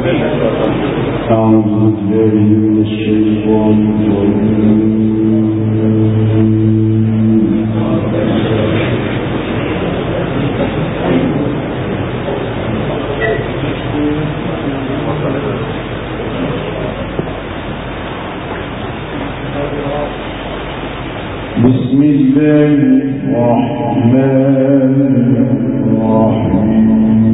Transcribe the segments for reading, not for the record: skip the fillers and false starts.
بسم الله الرحمن الرحيم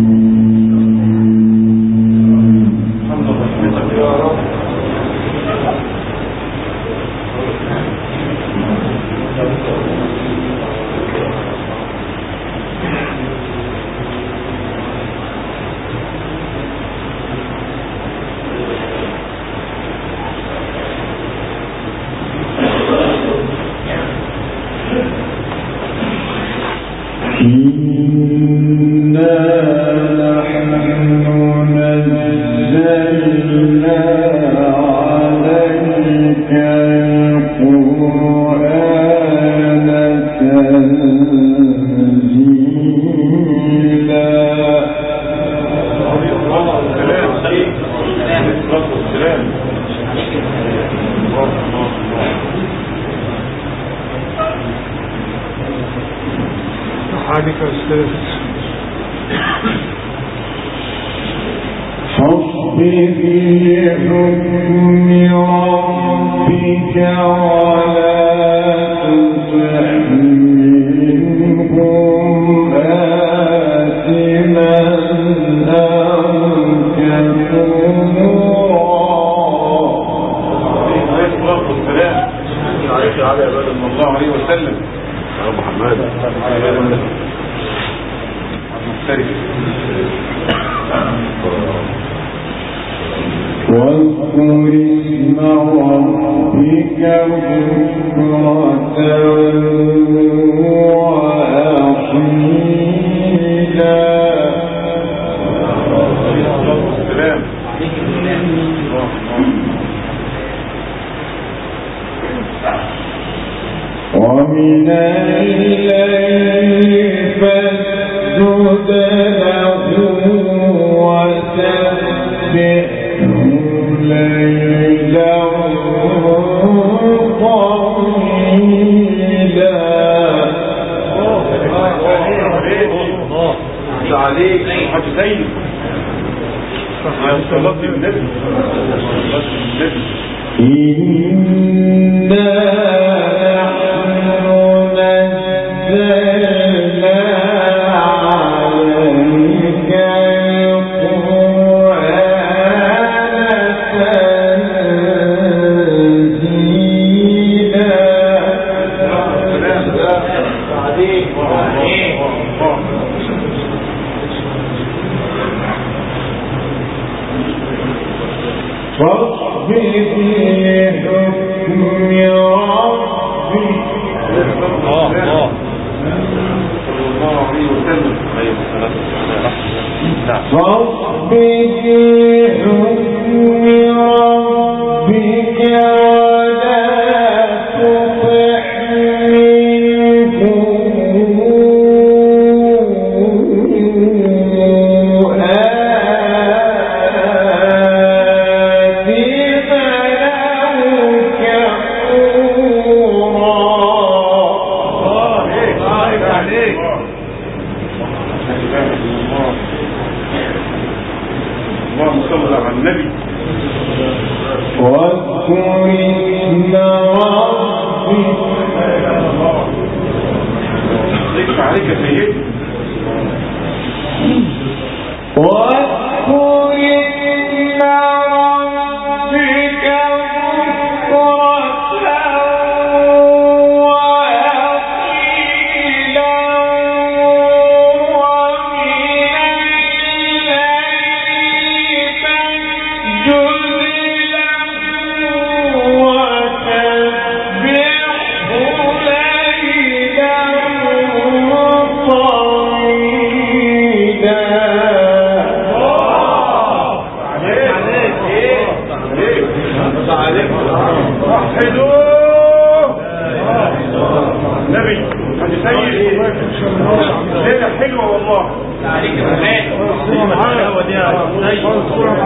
ومن الليل فاسجد له وسبحه ليلا طويلا. عليك حاج سيد صلاة النبي إنا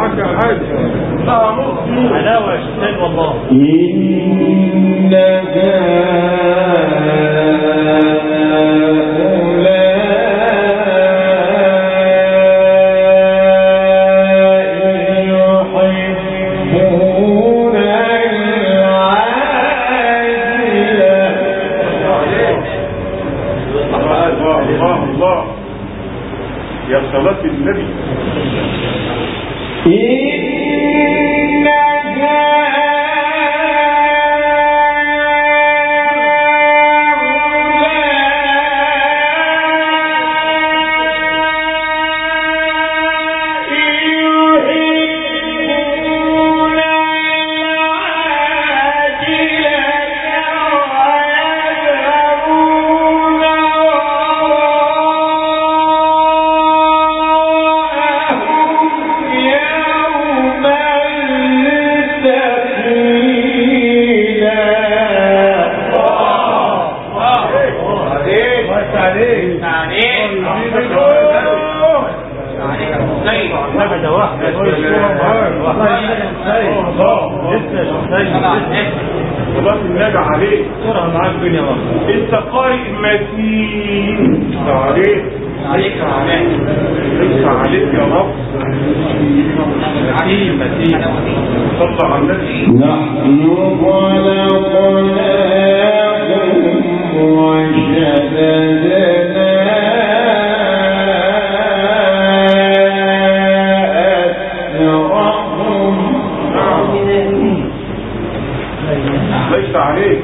معاك يا حاج. علاوة يا شيخ والله. يا صلاة النبي. صلاة النبي عليك. معاك الدنيا والله. انت قارئ متين عليك. عليك يا عماد. انت عليك يا رب. متين. صلى على النبي. نحن خلقناكم وشددنا ليس عليك.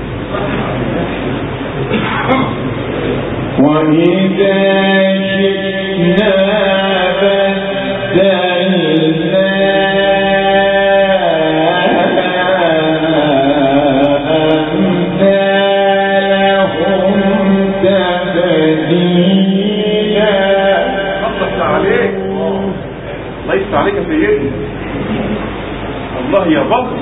وإذا شئنا بدلنا أمثالهم تبديلا. ليس عليك. ليس عليك يا سيدي. الله يا بكر.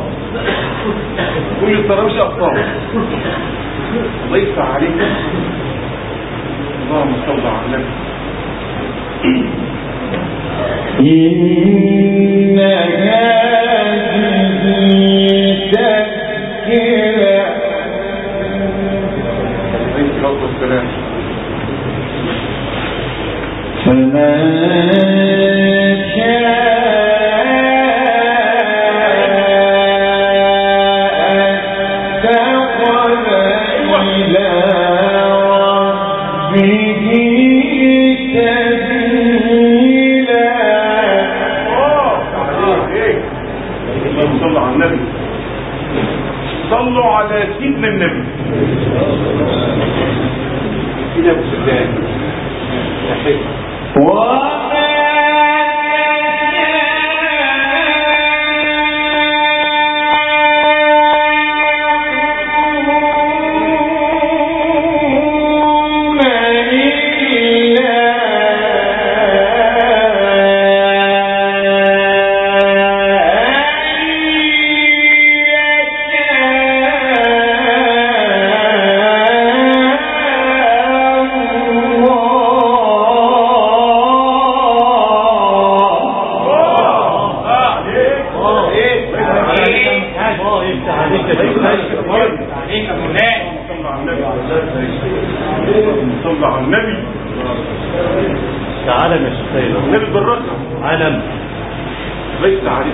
كل التراويش أخطاء. ليس عليك. اللهم صل على النبي. إن هذه تذكرة. عليه الصلاة والسلام. فمن شاء صلوا على النبي. صلوا على سيدنا النبي. كده ابو سفيان يا حبيبي. صلى على النبي. تعالى يا شيخ. النبي بالرقم علم. ليس عليك.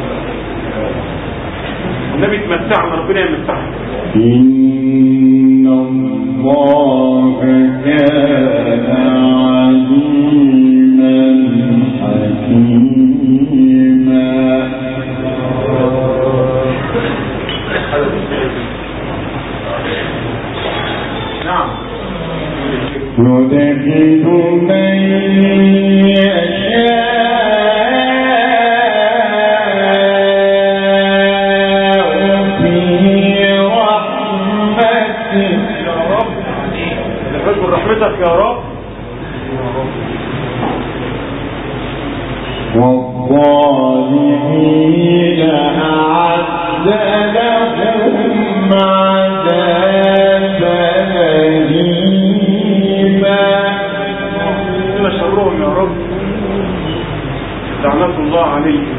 النبي تمتعنا ربنا يمتعنا. إن الله كان عليما حكيما. نعم. يدخل من يشاء في رحمته. يا رب نحب رحمتك يا رب. والظالمين أعد لهم عذابا أليما. إن شرهم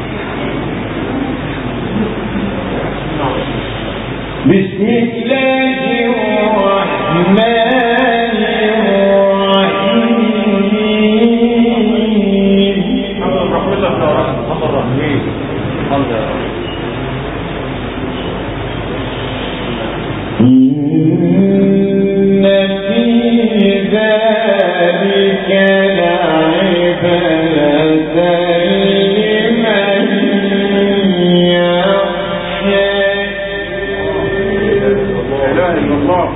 بسم الله الرحمن الرحيم. إن في ذلك لعبرة لمن يخشى. لا إله إلا الله.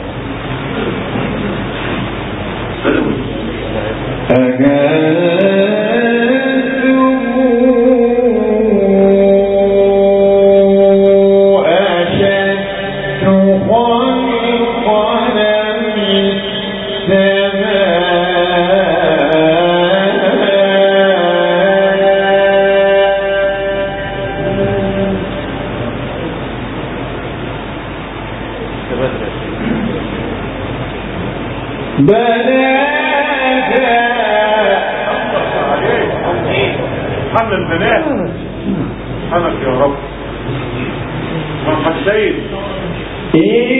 حمل البنات حملك يا رب محمد سيد. إن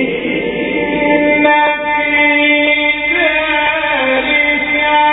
في ذلك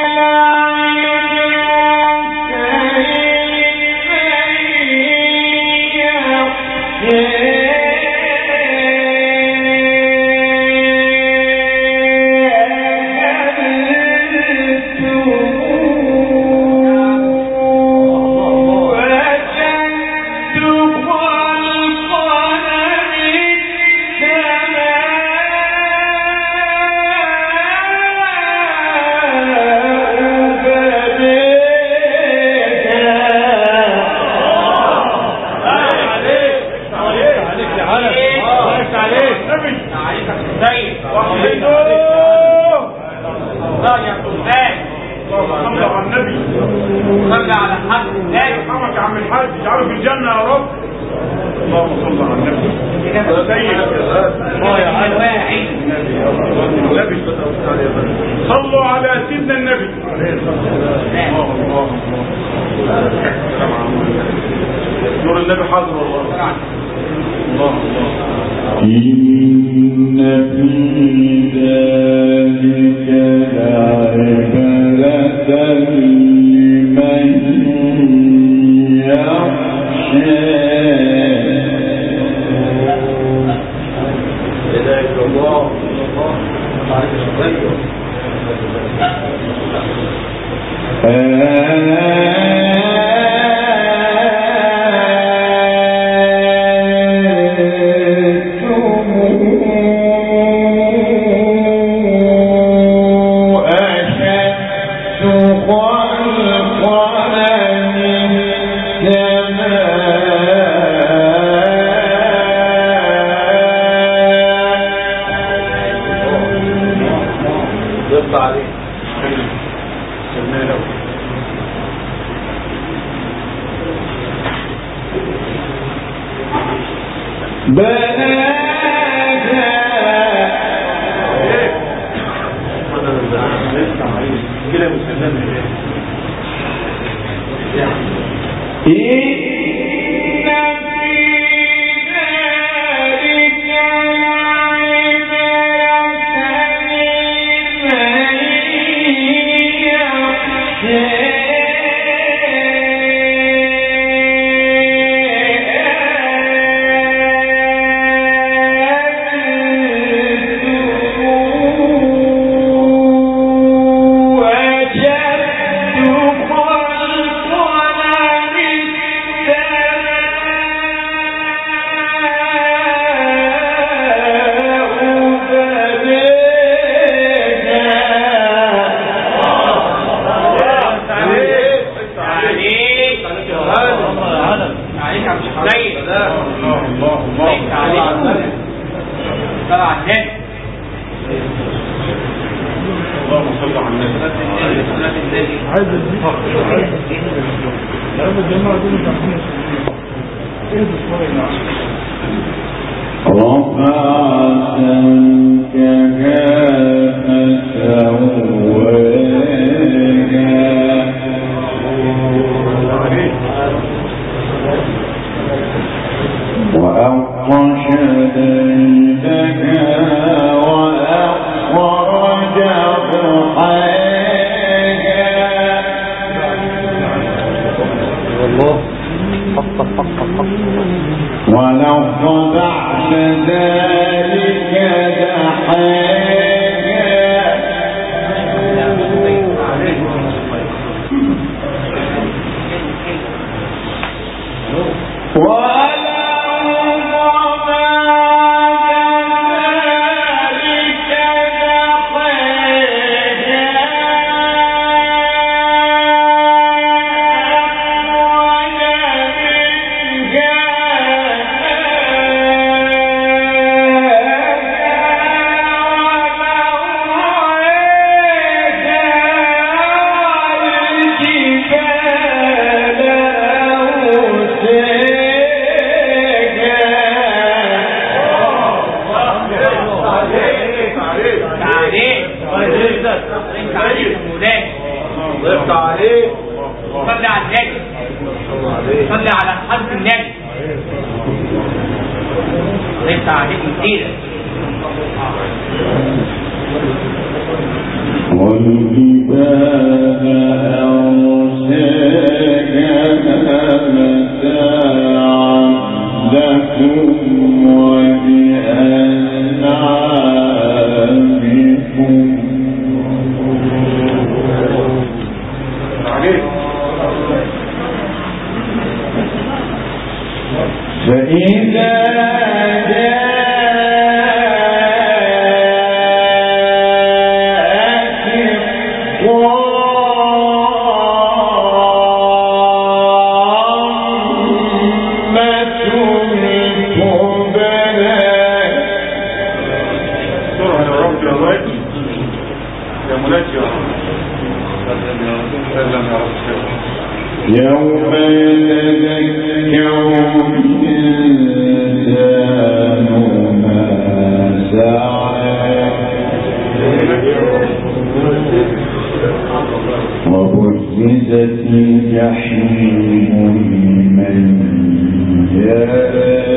صلوا على سيدنا النبي. نور النبي حاضر والله. الله إن في ذلك لعبرة لمن يخشى. لا إله إلا الله. ولقد بعد ذلك يوم يتذكر الإنسان ما سعى وبرزت الجحيم لمن يرى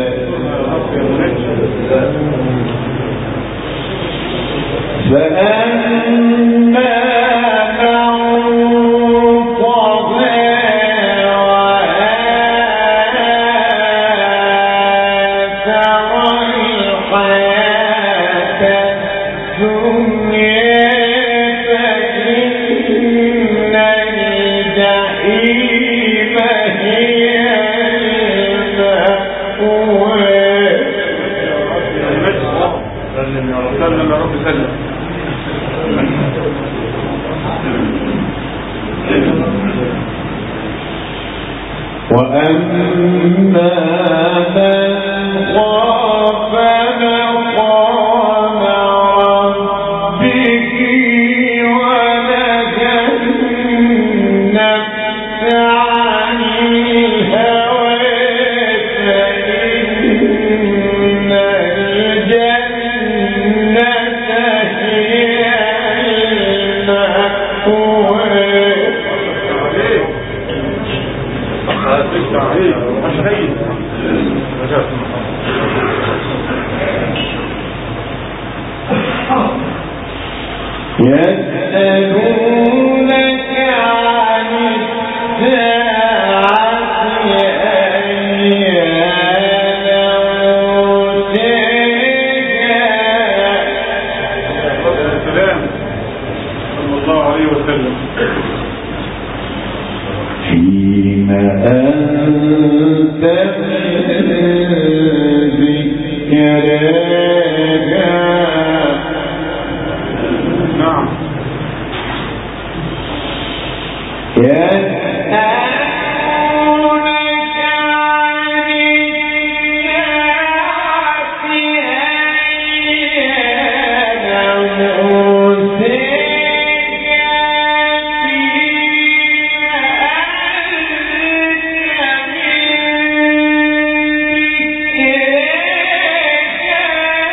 فأما وأما من خاف مقام ربه ونهى النفس عن الهوى فإن الجنة هي المأوى. يسألونك عن الساعة أيان مرساها صلى الله عليه وسلم فيما أنت من ذكرها. نعم يسألونك عن الساعة أيان مرساها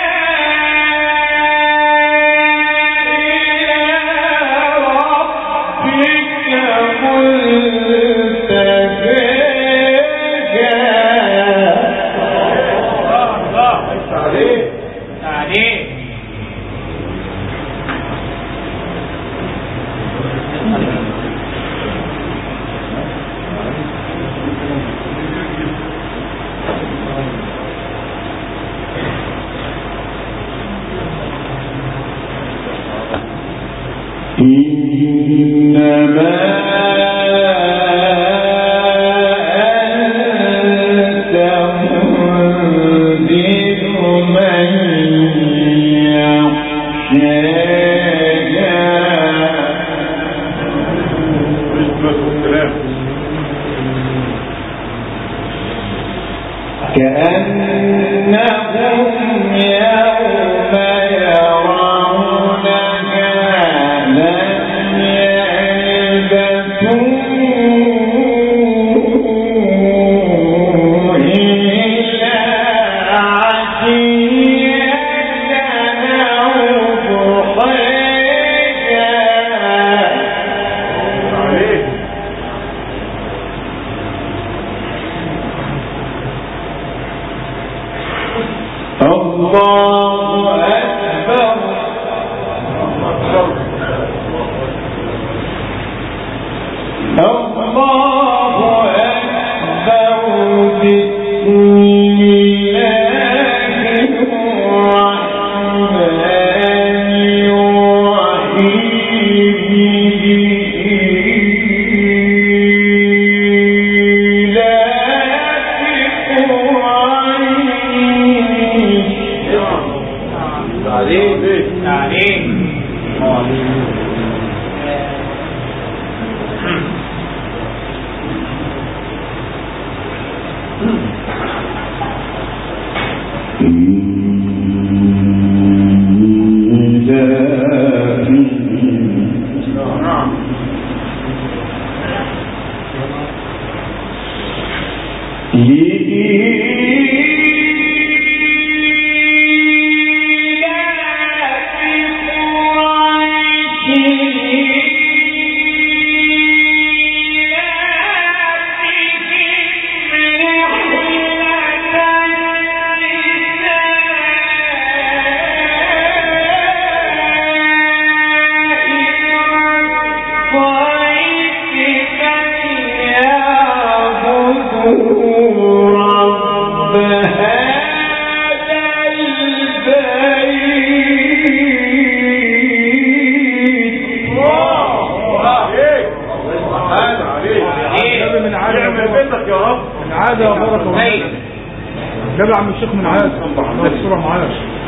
جاب عم الشيخ من عاد الصورة معاش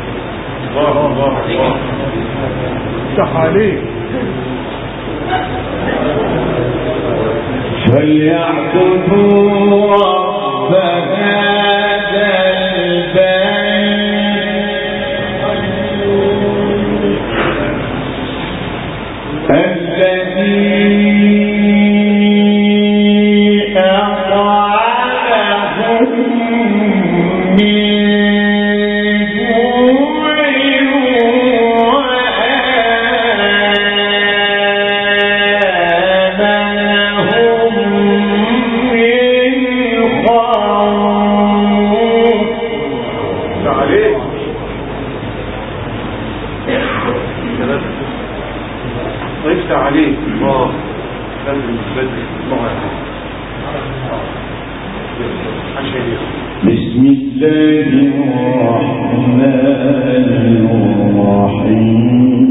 الله صح عليك فليعبدوا رب هذا البيت الذي بسم الله الرحمن الرحيم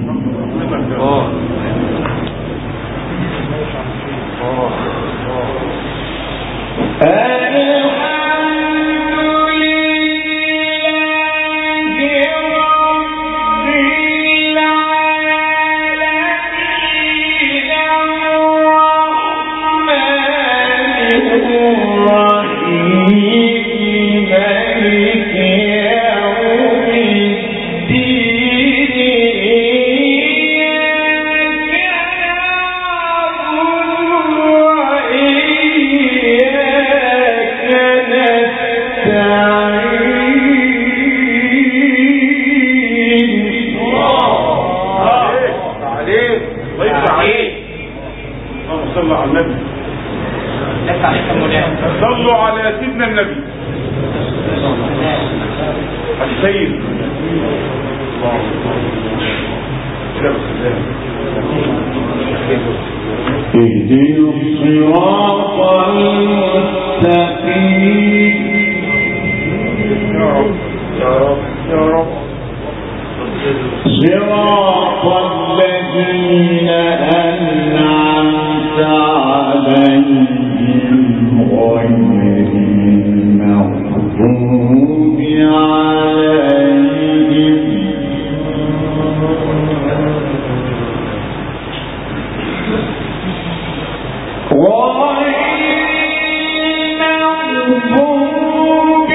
صلوا على سيدنا النبي السيد اهدنا الصراط المستقيم يا رب يا رب يا رب صراط الذين أنعمت عليهم غير المغضوب عليهم غير المغضوب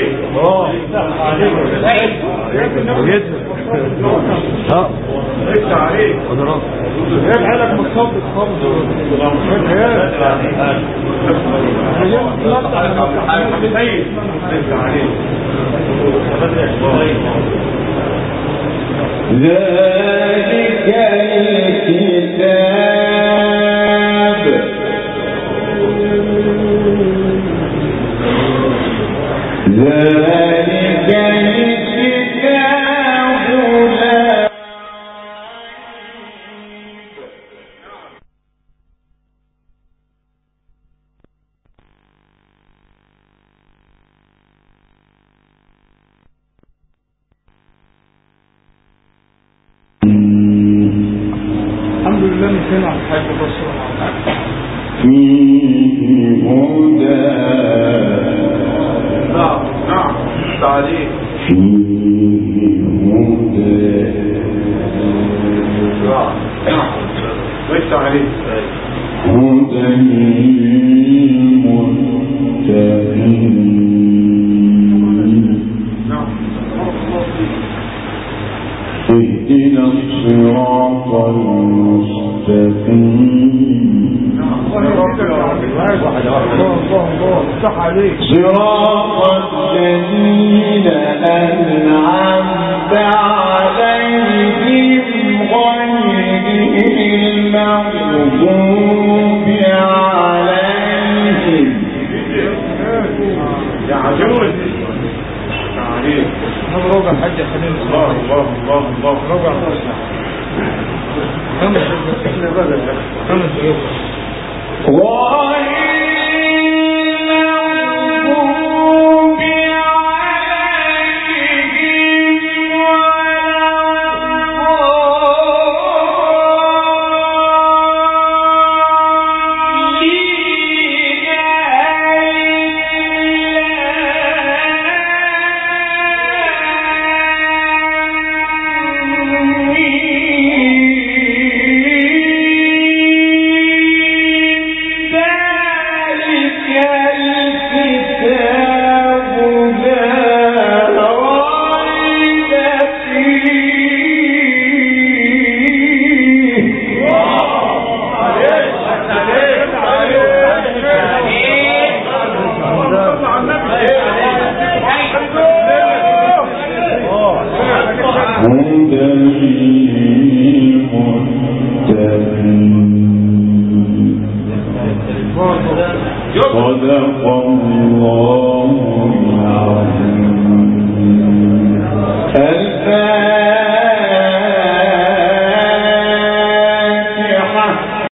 عليك ليس عليك يبعلك من صوت الصمت ذلك الكتاب ذلك الكتاب لا الحمد لله من سمع حاجة بصر فيه هدى نعم تعليم فيه هدى نعم ليس عليك هدى للمتقين نعم اهدنا الصراط المستقيم صح عليك صراط الذين أنعمت عليهم غير المغضوب عليهم يا عجوز تعليم ربع حاجة خلينا الله ربع خمس دقيقة صدق الله